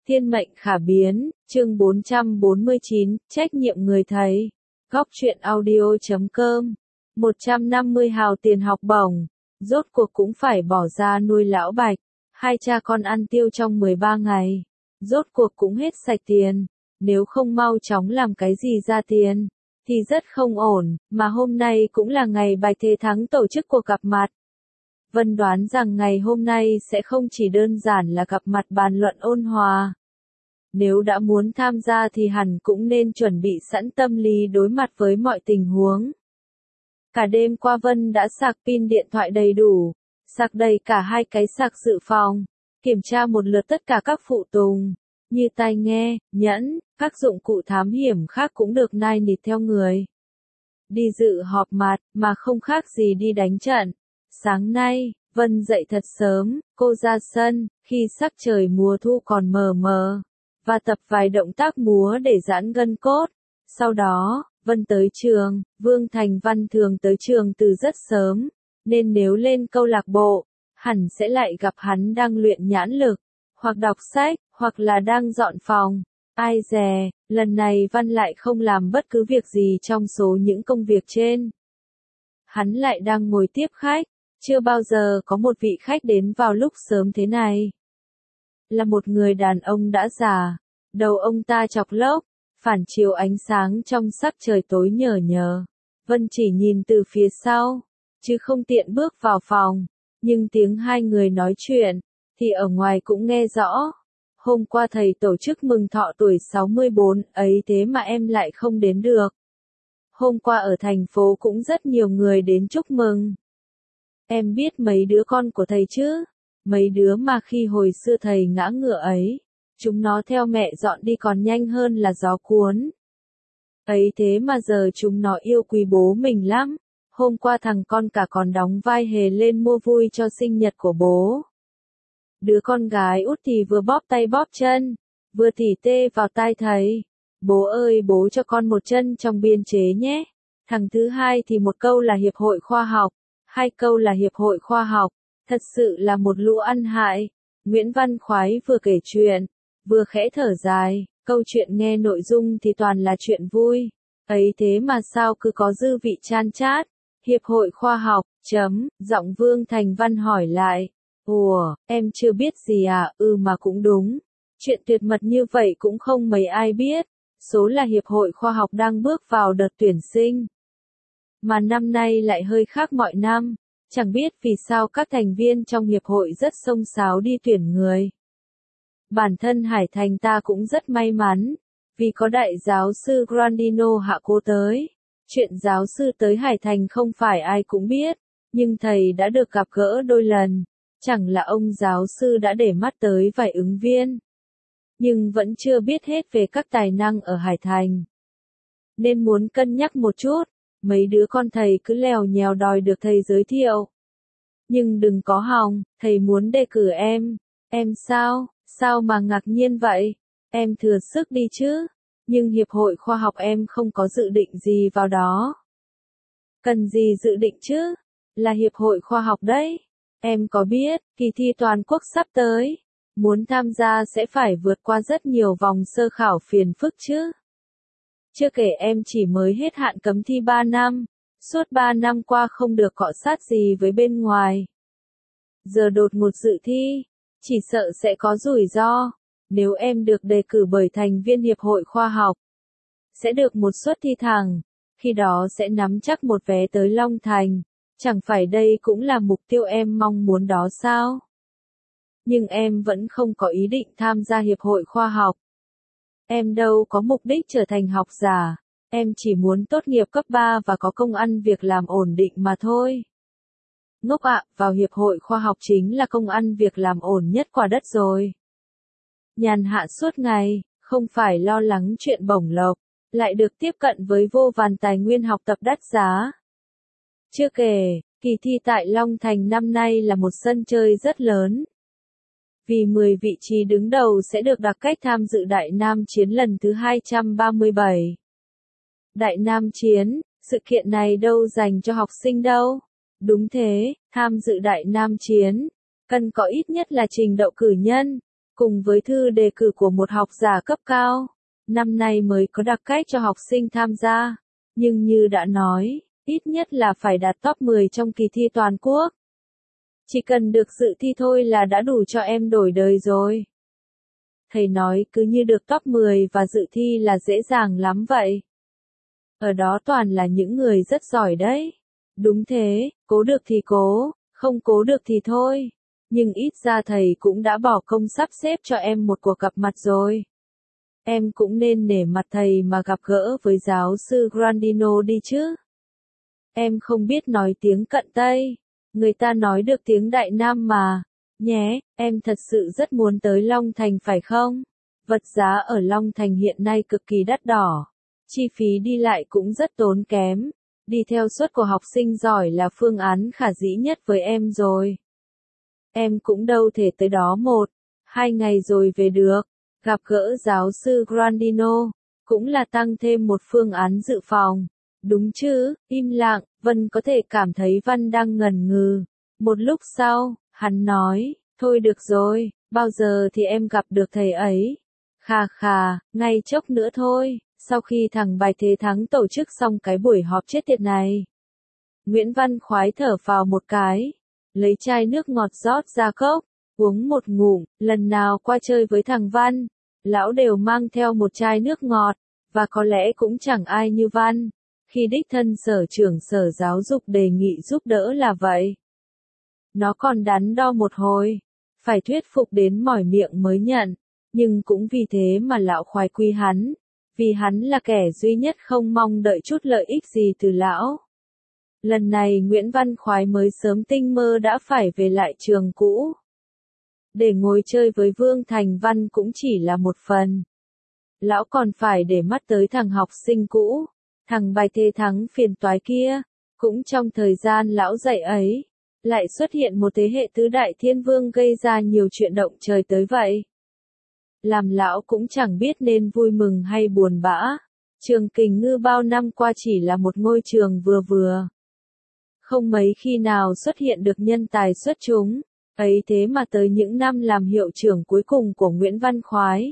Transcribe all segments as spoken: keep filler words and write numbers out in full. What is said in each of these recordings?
Thiên mệnh khả biến, chương bốn trăm bốn mươi chín, trách nhiệm người thầy. Góc truyện audio chấm com. một trăm năm mươi hào tiền học bổng, rốt cuộc cũng phải bỏ ra nuôi lão Bạch. Hai cha con ăn tiêu trong mười ba ngày, rốt cuộc cũng hết sạch tiền. Nếu không mau chóng làm cái gì ra tiền, thì rất không ổn, mà hôm nay cũng là ngày Bạch Thế Thắng tổ chức cuộc gặp mặt. Vân đoán rằng ngày hôm nay sẽ không chỉ đơn giản là gặp mặt bàn luận ôn hòa. Nếu đã muốn tham gia thì hẳn cũng nên chuẩn bị sẵn tâm lý đối mặt với mọi tình huống. Cả đêm qua Vân đã sạc pin điện thoại đầy đủ, sạc đầy cả hai cái sạc dự phòng, kiểm tra một lượt tất cả các phụ tùng, như tai nghe, nhẫn, các dụng cụ thám hiểm khác cũng được nai nịt theo người. Đi dự họp mặt, mà không khác gì đi đánh trận. Sáng nay, Vân dậy thật sớm, cô ra sân, khi sắc trời mùa thu còn mờ mờ, và tập vài động tác múa để giãn gân cốt. Sau đó, Vân tới trường, Vương Thành Văn thường tới trường từ rất sớm, nên nếu lên câu lạc bộ, hẳn sẽ lại gặp hắn đang luyện nhãn lực, hoặc đọc sách, hoặc là đang dọn phòng. Ai dè, lần này Văn lại không làm bất cứ việc gì trong số những công việc trên. Hắn lại đang ngồi tiếp khách, chưa bao giờ có một vị khách đến vào lúc sớm thế này. Là một người đàn ông đã già, đầu ông ta chọc lốc, phản chiếu ánh sáng trong sắc trời tối nhờ nhờ. Vân chỉ nhìn từ phía sau, chứ không tiện bước vào phòng, nhưng tiếng hai người nói chuyện, thì ở ngoài cũng nghe rõ. Hôm qua thầy tổ chức mừng thọ tuổi sáu mươi bốn, ấy thế mà em lại không đến được. Hôm qua ở thành phố cũng rất nhiều người đến chúc mừng. Em biết mấy đứa con của thầy chứ? Mấy đứa mà khi hồi xưa thầy ngã ngựa ấy, chúng nó theo mẹ dọn đi còn nhanh hơn là gió cuốn. Ấy thế mà giờ chúng nó yêu quý bố mình lắm. Hôm qua thằng con cả còn đóng vai hề lên mua vui cho sinh nhật của bố. Đứa con gái út thì vừa bóp tay bóp chân, vừa tỉ tê vào tai thầy. Bố ơi, bố cho con một chân trong biên chế nhé. Thằng thứ hai thì một câu là hiệp hội khoa học, hai câu là hiệp hội khoa học. Thật sự là một lũ ăn hại. Nguyễn Văn Khoái vừa kể chuyện, vừa khẽ thở dài, câu chuyện nghe nội dung thì toàn là chuyện vui. Ấy thế mà sao cứ có dư vị chan chát. Hiệp hội khoa học, chấm, giọng Vương Thành Văn hỏi lại. Ủa, em chưa biết gì à? Ừ mà cũng đúng. Chuyện tuyệt mật như vậy cũng không mấy ai biết. Số là Hiệp hội khoa học đang bước vào đợt tuyển sinh. Mà năm nay lại hơi khác mọi năm. Chẳng biết vì sao các thành viên trong hiệp hội rất xông xáo đi tuyển người. Bản thân Hải Thành ta cũng rất may mắn, vì có đại giáo sư Grandino hạ cố tới. Chuyện giáo sư tới Hải Thành không phải ai cũng biết, nhưng thầy đã được gặp gỡ đôi lần. Chẳng là ông giáo sư đã để mắt tới vài ứng viên, nhưng vẫn chưa biết hết về các tài năng ở Hải Thành. Nên muốn cân nhắc một chút, mấy đứa con thầy cứ lèo nhèo đòi được thầy giới thiệu. Nhưng đừng có hòng, thầy muốn đề cử em. Em sao, sao mà ngạc nhiên vậy? Em thừa sức đi chứ. Nhưng hiệp hội khoa học em không có dự định gì vào đó. Cần gì dự định chứ? Là hiệp hội khoa học đấy. Em có biết, kỳ thi toàn quốc sắp tới. Muốn tham gia sẽ phải vượt qua rất nhiều vòng sơ khảo phiền phức chứ. Chưa kể em chỉ mới hết hạn cấm thi ba năm. Suốt ba năm qua không được cọ sát gì với bên ngoài. Giờ đột ngột dự thi, chỉ sợ sẽ có rủi ro. Nếu em được đề cử bởi thành viên hiệp hội khoa học, sẽ được một suất thi thẳng, khi đó sẽ nắm chắc một vé tới Long Thành. Chẳng phải đây cũng là mục tiêu em mong muốn đó sao? Nhưng em vẫn không có ý định tham gia hiệp hội khoa học. Em đâu có mục đích trở thành học giả. Em chỉ muốn tốt nghiệp cấp ba và có công ăn việc làm ổn định mà thôi. Ngốc ạ, vào hiệp hội khoa học chính là công ăn việc làm ổn nhất quả đất rồi. Nhàn hạ suốt ngày, không phải lo lắng chuyện bổng lộc, lại được tiếp cận với vô vàn tài nguyên học tập đắt giá. Chưa kể, kỳ thi tại Long Thành năm nay là một sân chơi rất lớn. Vì mười vị trí đứng đầu sẽ được đặc cách tham dự Đại Nam Chiến lần thứ hai trăm ba mươi bảy. Đại Nam Chiến, sự kiện này đâu dành cho học sinh đâu. Đúng thế, tham dự Đại Nam Chiến, cần có ít nhất là trình độ cử nhân. cùng với thư đề cử của một học giả cấp cao. Năm nay mới có đặc cách cho học sinh tham gia, nhưng như đã nói, ít nhất là phải đạt top mười trong kỳ thi toàn quốc. Chỉ cần được dự thi thôi là đã đủ cho em đổi đời rồi. Thầy nói cứ như được top mười và dự thi là dễ dàng lắm vậy. Ở đó toàn là những người rất giỏi đấy. Đúng thế, cố được thì cố, không cố được thì thôi. Nhưng ít ra thầy cũng đã bỏ công sắp xếp cho em một cuộc gặp mặt rồi. Em cũng nên nể mặt thầy mà gặp gỡ với giáo sư Grandino đi chứ. Em không biết nói tiếng Cận Tây. Người ta nói được tiếng Đại Nam mà. Nhé, em thật sự rất muốn tới Long Thành phải không? Vật giá ở Long Thành hiện nay cực kỳ đắt đỏ. Chi phí đi lại cũng rất tốn kém. Đi theo suất của học sinh giỏi là phương án khả dĩ nhất với em rồi. Em cũng đâu thể tới đó một, hai ngày rồi về được. Gặp gỡ giáo sư Grandino, cũng là tăng thêm một phương án dự phòng. Đúng chứ, im lặng, Vân có thể cảm thấy Văn đang ngần ngừ. Một lúc sau, hắn nói, thôi được rồi, bao giờ thì em gặp được thầy ấy? Khà khà, ngay chốc nữa thôi, sau khi thằng Bài Thế Thắng tổ chức xong cái buổi họp chết tiệt này. Nguyễn Văn khoái thở vào một cái, lấy chai nước ngọt rót ra cốc, uống một ngụm, lần nào qua chơi với thằng Văn, lão đều mang theo một chai nước ngọt, và có lẽ cũng chẳng ai như Văn. Khi đích thân sở trưởng sở giáo dục đề nghị giúp đỡ là vậy. Nó còn đắn đo một hồi, phải thuyết phục đến mỏi miệng mới nhận, nhưng cũng vì thế mà lão khoái quý hắn, vì hắn là kẻ duy nhất không mong đợi chút lợi ích gì từ lão. Lần này Nguyễn Văn khoái mới sớm tinh mơ đã phải về lại trường cũ. Để ngồi chơi với Vương Thành Văn cũng chỉ là một phần. Lão còn phải để mắt tới thằng học sinh cũ. Thằng Bài Thế Thắng phiền toái kia, cũng trong thời gian lão dạy ấy, lại xuất hiện một thế hệ tứ đại thiên vương gây ra nhiều chuyện động trời tới vậy. Làm lão cũng chẳng biết nên vui mừng hay buồn bã. Trường Kình Ngư bao năm qua chỉ là một ngôi trường vừa vừa. Không mấy khi nào xuất hiện được nhân tài xuất chúng, ấy thế mà tới những năm làm hiệu trưởng cuối cùng của Nguyễn Văn khoái,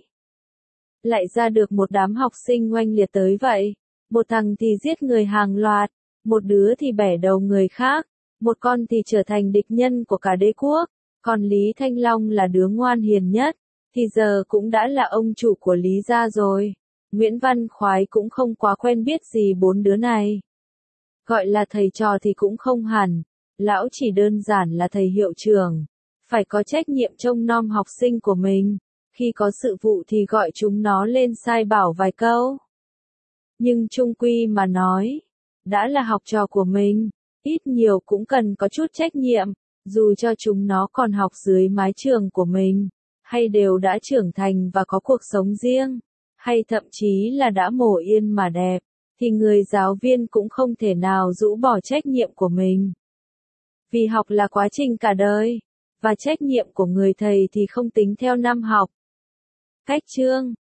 lại ra được một đám học sinh oanh liệt tới vậy. Một thằng thì giết người hàng loạt, một đứa thì bẻ đầu người khác, một con thì trở thành địch nhân của cả đế quốc, còn Lý Thanh Long là đứa ngoan hiền nhất, thì giờ cũng đã là ông chủ của Lý gia rồi. Nguyễn Văn khoái cũng không quá quen biết gì bốn đứa này. Gọi là thầy trò thì cũng không hẳn, lão chỉ đơn giản là thầy hiệu trưởng, phải có trách nhiệm trông nom học sinh của mình, khi có sự vụ thì gọi chúng nó lên sai bảo vài câu. Nhưng chung quy mà nói, đã là học trò của mình, ít nhiều cũng cần có chút trách nhiệm, dù cho chúng nó còn học dưới mái trường của mình, hay đều đã trưởng thành và có cuộc sống riêng, hay thậm chí là đã mổ yên mà đẹp, thì người giáo viên cũng không thể nào rũ bỏ trách nhiệm của mình. Vì học là quá trình cả đời, và trách nhiệm của người thầy thì không tính theo năm học. Cách chương